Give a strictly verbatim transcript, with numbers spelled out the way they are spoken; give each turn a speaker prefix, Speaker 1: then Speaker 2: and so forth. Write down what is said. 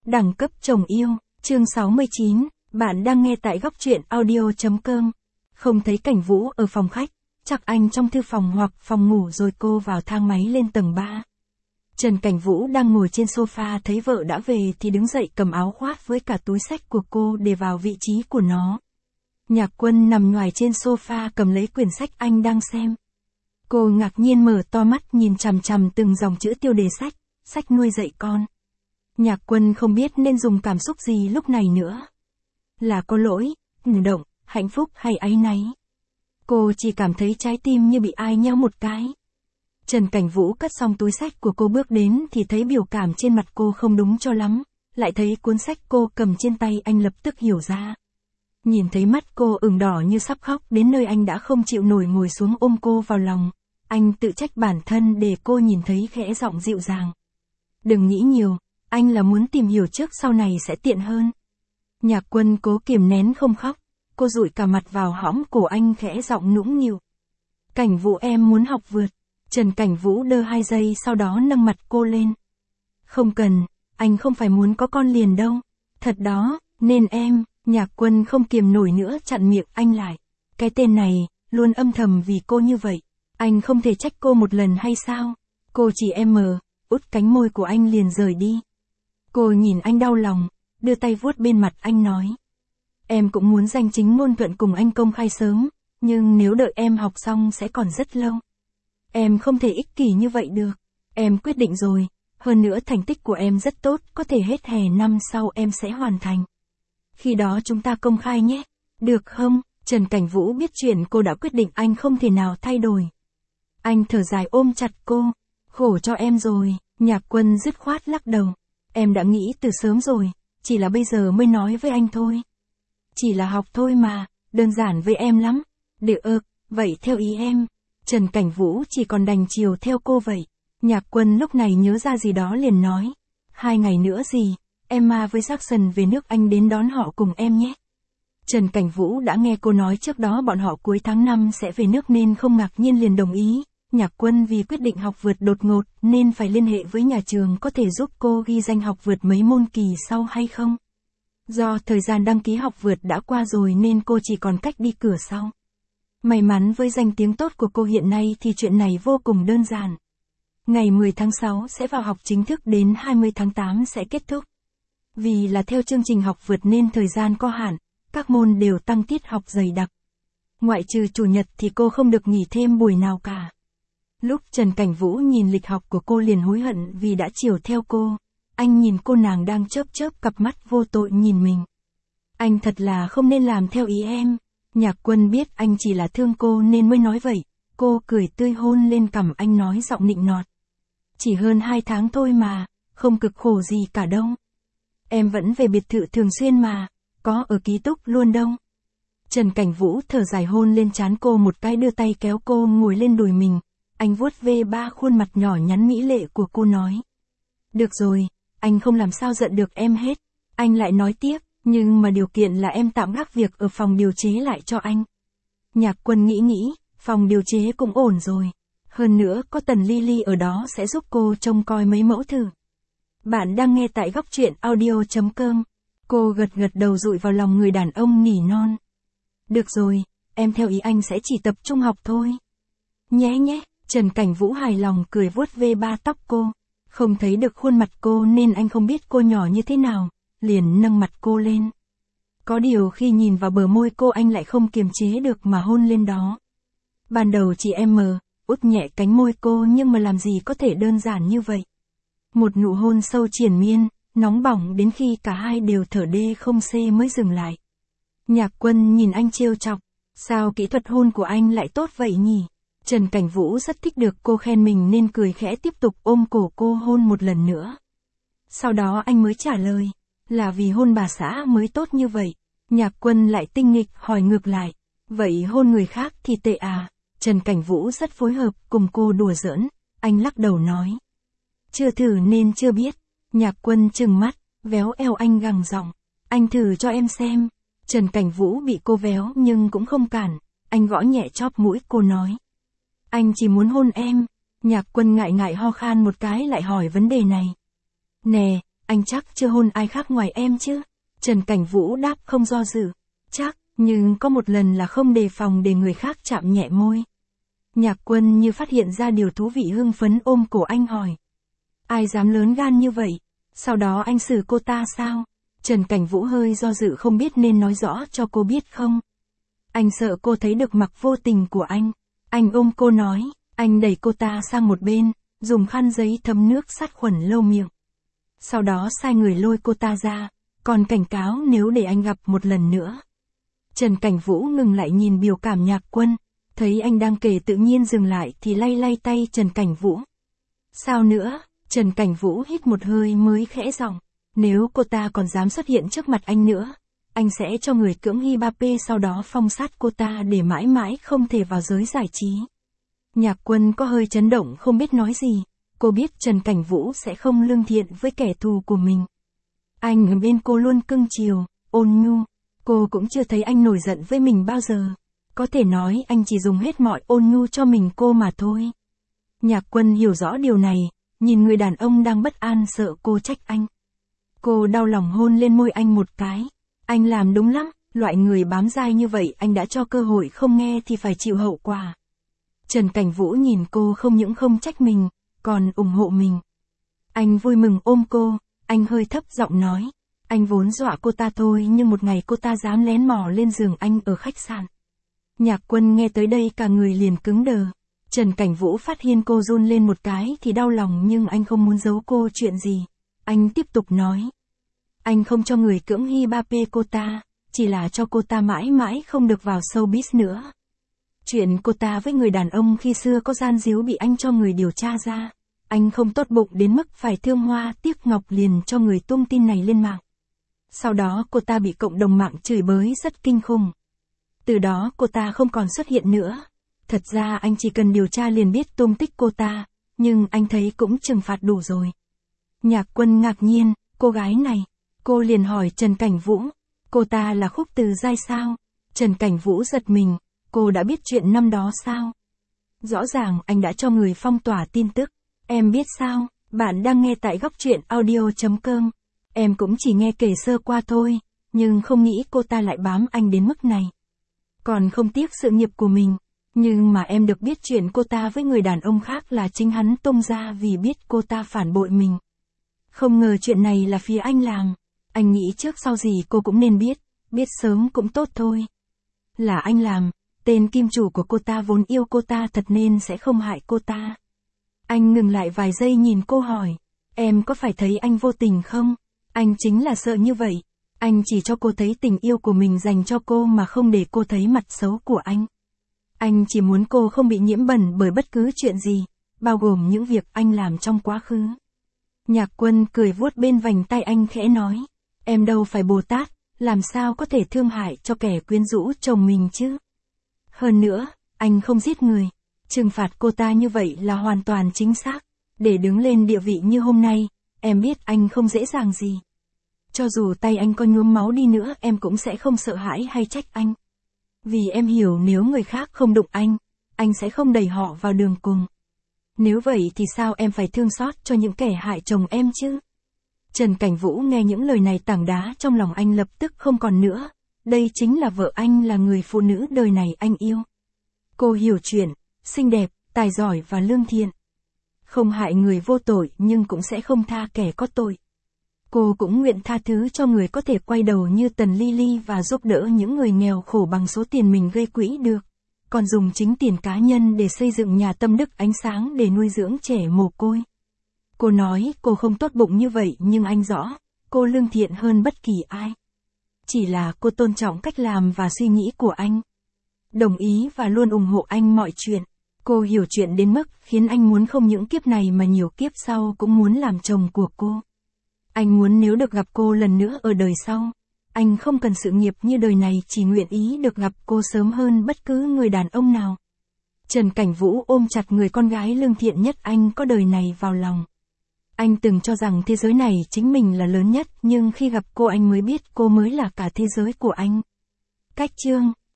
Speaker 1: Đẳng cấp chồng yêu, chương sáu mươi chín, bạn đang nghe tại góc truyện audio.com. Không thấy Cảnh Vũ ở phòng khách, chắc anh trong thư phòng hoặc phòng ngủ rồi cô vào thang máy lên tầng ba. Trần Cảnh Vũ đang ngồi trên sofa thấy vợ đã về thì đứng dậy cầm áo khoác với cả túi xách của cô để vào vị trí của nó. Nhạc Quân nằm nhoài trên sofa cầm lấy quyển sách anh đang xem. Cô ngạc nhiên mở to mắt nhìn chằm chằm từng dòng chữ tiêu đề sách, sách nuôi dạy con. Nhạc Quân không biết nên dùng cảm xúc gì lúc này nữa. Là có lỗi, cảm động, hạnh phúc hay áy náy. Cô chỉ cảm thấy trái tim như bị ai nhéo một cái. Trần Cảnh Vũ cất xong túi sách của cô bước đến thì thấy biểu cảm trên mặt cô không đúng cho lắm, lại thấy cuốn sách cô cầm trên tay anh lập tức hiểu ra. Nhìn thấy mắt cô ửng đỏ như sắp khóc đến nơi anh đã không chịu nổi ngồi xuống ôm cô vào lòng. Anh tự trách bản thân để cô nhìn thấy khẽ giọng dịu dàng. Đừng nghĩ nhiều, anh là muốn tìm hiểu trước sau này sẽ tiện hơn. Nhạc Quân cố kiềm nén không khóc, cô dụi cả mặt vào hõm cổ anh khẽ giọng nũng nịu. Cảnh Vũ em muốn học vượt. Trần Cảnh Vũ đơ hai giây sau đó nâng mặt cô lên. Không cần, anh không phải muốn có con liền đâu. Thật đó, nên em, Nhạc Quân không kiềm nổi nữa chặn miệng anh lại. Cái tên này, luôn âm thầm vì cô như vậy. Anh không thể trách cô một lần hay sao? Cô chỉ em mờ, út cánh môi của anh liền rời đi. Cô nhìn anh đau lòng, đưa tay vuốt bên mặt anh nói. Em cũng muốn danh chính ngôn thuận cùng anh công khai sớm, nhưng nếu đợi em học xong sẽ còn rất lâu. Em không thể ích kỷ như vậy được. Em quyết định rồi, hơn nữa thành tích của em rất tốt, có thể hết hè năm sau em sẽ hoàn thành. Khi đó chúng ta công khai nhé. Được không? Trần Cảnh Vũ biết chuyện cô đã quyết định anh không thể nào thay đổi. Anh thở dài ôm chặt cô. Khổ cho em rồi, Nhạc Quân dứt khoát lắc đầu. Em đã nghĩ từ sớm rồi, chỉ là bây giờ mới nói với anh thôi. Chỉ là học thôi mà, đơn giản với em lắm. Được ơ, vậy theo ý em. Trần Cảnh Vũ chỉ còn đành chiều theo cô vậy. Nhạc Quân lúc này nhớ ra gì đó liền nói. Hai ngày nữa gì, Emma với Jackson về nước Anh đến đón họ cùng em nhé. Trần Cảnh Vũ đã nghe cô nói trước đó bọn họ cuối tháng năm sẽ về nước nên không ngạc nhiên liền đồng ý. Nhạc Quân vì quyết định học vượt đột ngột nên phải liên hệ với nhà trường có thể giúp cô ghi danh học vượt mấy môn kỳ sau hay không. Do thời gian đăng ký học vượt đã qua rồi nên cô chỉ còn cách đi cửa sau. May mắn với danh tiếng tốt của cô hiện nay thì chuyện này vô cùng đơn giản. Ngày mười tháng sáu sẽ vào học chính thức đến hai mươi tháng tám sẽ kết thúc. Vì là theo chương trình học vượt nên thời gian có hạn, các môn đều tăng tiết học dày đặc. Ngoại trừ chủ nhật thì cô không được nghỉ thêm buổi nào cả. Lúc Trần Cảnh Vũ nhìn lịch học của cô liền hối hận vì đã chiều theo cô. Anh nhìn cô nàng đang chớp chớp cặp mắt vô tội nhìn mình. Anh thật là không nên làm theo ý em. Nhạc Quân biết anh chỉ là thương cô nên mới nói vậy. Cô cười tươi hôn lên cằm anh nói giọng nịnh nọt. Chỉ hơn hai tháng thôi mà, không cực khổ gì cả đâu. Em vẫn về biệt thự thường xuyên mà, có ở ký túc luôn đâu. Trần Cảnh Vũ thở dài hôn lên trán cô một cái đưa tay kéo cô ngồi lên đùi mình. Anh vuốt ve ba khuôn mặt nhỏ nhắn mỹ lệ của cô nói. Được rồi, anh không làm sao giận được em hết. Anh lại nói tiếp, nhưng mà điều kiện là em tạm gác việc ở phòng điều chế lại cho anh. Nhạc Quân nghĩ nghĩ, phòng điều chế cũng ổn rồi. Hơn nữa có Tần Lily ở đó sẽ giúp cô trông coi mấy mẫu thử. Bạn đang nghe tại góc truyện audio.com. Cô gật gật đầu dụi vào lòng người đàn ông nỉ non. Được rồi, em theo ý anh sẽ chỉ tập trung học thôi. Nhé nhé, Trần Cảnh Vũ hài lòng cười vuốt ve ba tóc cô. Không thấy được khuôn mặt cô nên anh không biết cô nhỏ như thế nào, liền nâng mặt cô lên. Có điều khi nhìn vào bờ môi cô anh lại không kiềm chế được mà hôn lên đó. Ban đầu chỉ em mờ, út nhẹ cánh môi cô nhưng mà làm gì có thể đơn giản như vậy. Một nụ hôn sâu triền miên, nóng bỏng đến khi cả hai đều thở đê không xê mới dừng lại. Nhạc Quân nhìn anh trêu chọc, sao kỹ thuật hôn của anh lại tốt vậy nhỉ? Trần Cảnh Vũ rất thích được cô khen mình nên cười khẽ tiếp tục ôm cổ cô hôn một lần nữa. Sau đó anh mới trả lời, là vì hôn bà xã mới tốt như vậy. Nhạc Quân lại tinh nghịch hỏi ngược lại, vậy hôn người khác thì tệ à? Trần Cảnh Vũ rất phối hợp cùng cô đùa giỡn, anh lắc đầu nói. Chưa thử nên chưa biết. Nhạc Quân trừng mắt, véo eo anh gằn giọng, anh thử cho em xem. Trần Cảnh Vũ bị cô véo nhưng cũng không cản, anh gõ nhẹ chóp mũi cô nói. Anh chỉ muốn hôn em. Nhạc Quân ngại ngại ho khan một cái lại hỏi vấn đề này. Nè, anh chắc chưa hôn ai khác ngoài em chứ? Trần Cảnh Vũ đáp không do dự. Chắc, nhưng có một lần là không đề phòng để người khác chạm nhẹ môi. Nhạc Quân như phát hiện ra điều thú vị hưng phấn ôm cổ anh hỏi. Ai dám lớn gan như vậy? Sau đó anh xử cô ta sao? Trần Cảnh Vũ hơi do dự không biết nên nói rõ cho cô biết không. Anh sợ cô thấy được mặc vô tình của anh. Anh ôm cô nói, anh đẩy cô ta sang một bên, dùng khăn giấy thấm nước sát khuẩn lâu miệng. Sau đó sai người lôi cô ta ra, còn cảnh cáo nếu để anh gặp một lần nữa. Trần Cảnh Vũ ngừng lại nhìn biểu cảm Nhạc Quân, thấy anh đang kể tự nhiên dừng lại thì lay lay tay Trần Cảnh Vũ. Sao nữa? Trần Cảnh Vũ hít một hơi mới khẽ giọng. Nếu cô ta còn dám xuất hiện trước mặt anh nữa, anh sẽ cho người cưỡng Mbappé sau đó phong sát cô ta để mãi mãi không thể vào giới giải trí. Nhạc Quân có hơi chấn động không biết nói gì. Cô biết Trần Cảnh Vũ sẽ không lương thiện với kẻ thù của mình. Anh ở bên cô luôn cưng chiều, ôn nhu. Cô cũng chưa thấy anh nổi giận với mình bao giờ. Có thể nói anh chỉ dùng hết mọi ôn nhu cho mình cô mà thôi. Nhạc Quân hiểu rõ điều này, nhìn người đàn ông đang bất an sợ cô trách anh. Cô đau lòng hôn lên môi anh một cái. Anh làm đúng lắm, loại người bám dai như vậy anh đã cho cơ hội không nghe thì phải chịu hậu quả. Trần Cảnh Vũ nhìn cô không những không trách mình, còn ủng hộ mình. Anh vui mừng ôm cô, anh hơi thấp giọng nói. Anh vốn dọa cô ta thôi nhưng một ngày cô ta dám lén mò lên giường anh ở khách sạn. Nhạc Quân nghe tới đây cả người liền cứng đờ. Trần Cảnh Vũ phát hiện cô run lên một cái thì đau lòng nhưng anh không muốn giấu cô chuyện gì. Anh tiếp tục nói. Anh không cho người cưỡng Mbappé cô ta, chỉ là cho cô ta mãi mãi không được vào showbiz nữa. Chuyện cô ta với người đàn ông khi xưa có gian díu bị anh cho người điều tra ra. Anh không tốt bụng đến mức phải thương hoa tiếc ngọc liền cho người tung tin này lên mạng. Sau đó cô ta bị cộng đồng mạng chửi bới rất kinh khủng. Từ đó cô ta không còn xuất hiện nữa. Thật ra anh chỉ cần điều tra liền biết tung tích cô ta, nhưng anh thấy cũng trừng phạt đủ rồi. Nhạc Quân ngạc nhiên, cô gái này. Cô liền hỏi Trần Cảnh Vũ, cô ta là Khúc Từ Giai sao? Trần Cảnh Vũ giật mình, cô đã biết chuyện năm đó sao? Rõ ràng anh đã cho người phong tỏa tin tức. Em biết sao? Bạn đang nghe tại góc truyện audio chấm com. Em cũng chỉ nghe kể sơ qua thôi, nhưng không nghĩ cô ta lại bám anh đến mức này. Còn không tiếc sự nghiệp của mình. Nhưng mà em được biết chuyện cô ta với người đàn ông khác là chính hắn tung ra vì biết cô ta phản bội mình. Không ngờ chuyện này là phía anh làm. Anh nghĩ trước sau gì cô cũng nên biết, biết sớm cũng tốt thôi. Là anh làm, tên kim chủ của cô ta vốn yêu cô ta thật nên sẽ không hại cô ta. Anh ngừng lại vài giây nhìn cô hỏi, em có phải thấy anh vô tình không? Anh chính là sợ như vậy. Anh chỉ cho cô thấy tình yêu của mình dành cho cô mà không để cô thấy mặt xấu của anh. Anh chỉ muốn cô không bị nhiễm bẩn bởi bất cứ chuyện gì, bao gồm những việc anh làm trong quá khứ. Nhạc Quân cười vuốt bên vành tay anh khẽ nói, em đâu phải Bồ Tát, làm sao có thể thương hại cho kẻ quyến rũ chồng mình chứ? Hơn nữa, anh không giết người. Trừng phạt cô ta như vậy là hoàn toàn chính xác. Để đứng lên địa vị như hôm nay, em biết anh không dễ dàng gì. Cho dù tay anh có nhuốm máu đi nữa em cũng sẽ không sợ hãi hay trách anh. Vì em hiểu nếu người khác không đụng anh, anh sẽ không đẩy họ vào đường cùng. Nếu vậy thì sao em phải thương xót cho những kẻ hại chồng em chứ? Trần Cảnh Vũ nghe những lời này tảng đá trong lòng anh lập tức không còn nữa. Đây chính là vợ anh, là người phụ nữ đời này anh yêu. Cô hiểu chuyện, xinh đẹp, tài giỏi và lương thiện. Không hại người vô tội nhưng cũng sẽ không tha kẻ có tội. Cô cũng nguyện tha thứ cho người có thể quay đầu như Tần Ly Ly và giúp đỡ những người nghèo khổ bằng số tiền mình gây quỹ được. Còn dùng chính tiền cá nhân để xây dựng nhà tâm đức ánh sáng để nuôi dưỡng trẻ mồ côi. Cô nói cô không tốt bụng như vậy nhưng anh rõ, cô lương thiện hơn bất kỳ ai. Chỉ là cô tôn trọng cách làm và suy nghĩ của anh. Đồng ý và luôn ủng hộ anh mọi chuyện. Cô hiểu chuyện đến mức khiến anh muốn không những kiếp này mà nhiều kiếp sau cũng muốn làm chồng của cô. Anh muốn nếu được gặp cô lần nữa ở đời sau, anh không cần sự nghiệp như đời này, chỉ nguyện ý được gặp cô sớm hơn bất cứ người đàn ông nào. Trần Cảnh Vũ ôm chặt người con gái lương thiện nhất anh có đời này vào lòng. Anh từng cho rằng thế giới này chính mình là lớn nhất, nhưng khi gặp cô anh mới biết cô mới là cả thế giới của anh. Cách chương